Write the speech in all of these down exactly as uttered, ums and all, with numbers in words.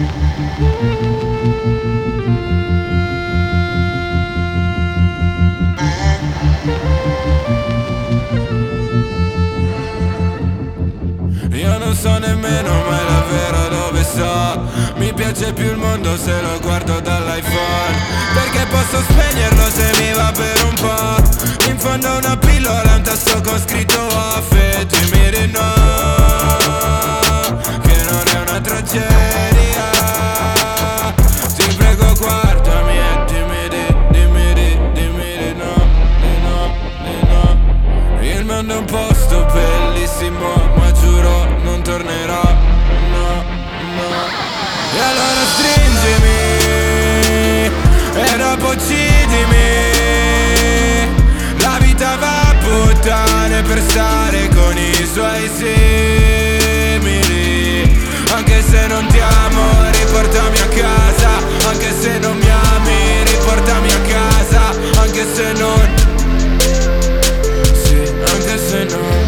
Io non so nemmeno mai davvero dove sto. Mi piace più il mondo se lo guardo dall'iPhone, perché posso spegnerlo se mi va per un po'. In fondo una pillola, un tasto con scritto off e tu mi di no, che non è una tragedia. Ti prego guardami e dimmi di, dimmi di, dimmi di no, di no, di no. Il mondo è un posto bellissimo, ma giuro non tornerò, no, no. E allora stringimi e dopo uccidimi. La vita va a puttane per stare con i suoi simili. Anche se non ti amo, riportami a casa. Anche se non mi ami, riportami a casa. Anche se non, sì, anche se non.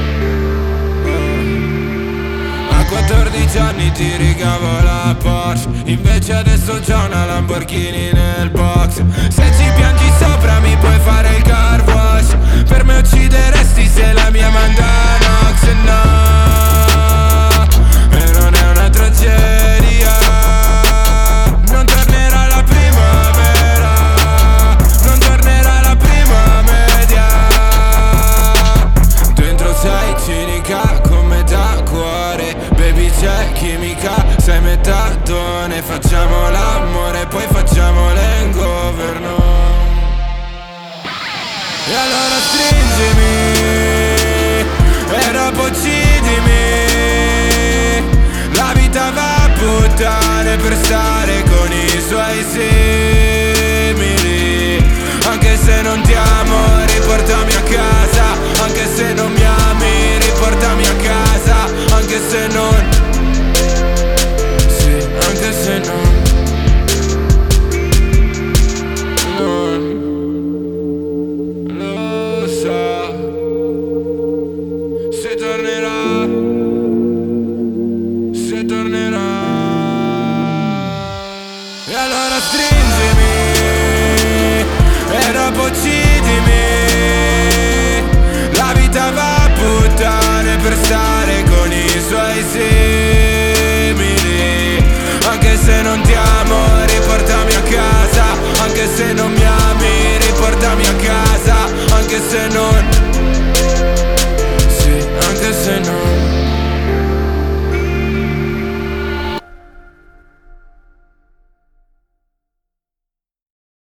A quattordici anni ti rigavo la Porsche, invece adesso c'ho una Lamborghini nel box. Se ci piangi sopra mi puoi fare il car wash. Per me uccideresti se la mia manda Nox, no. E non è una tragedia. Non tornerà la primavera, non tornerà la prima media. Dentro sei cinica con metà cuore, baby c'è chimica, sei metadone. Facciamo l'amore, poi facciamo l'hangover, no. E allora stringimi e dopo uccidimi. La vita va a puttane per stare con i suoi simili. Anche se non ti amo, riportami a casa. Anche se non mi ami, riportami a casa. Anche se non, sì, anche se non, non lo so se tornerà, se tornerà. E allora stringimi e dopo uccidimi. La vita va a puttane per stare con i suoi sì.